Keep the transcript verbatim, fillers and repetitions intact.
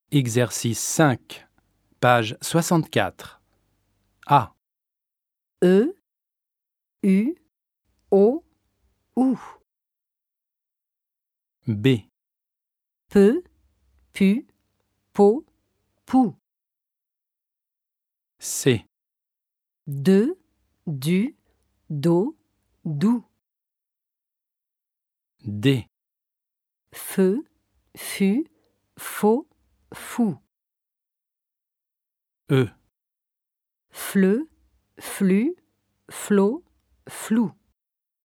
Exercice cinq, page soixante-quatre. A. E, U, O, OU. B. Peu, pu, po, pou. C. De, du, do, dou. D. Feu, fu, faux, fou. E. Fleu, flux, flot, flou.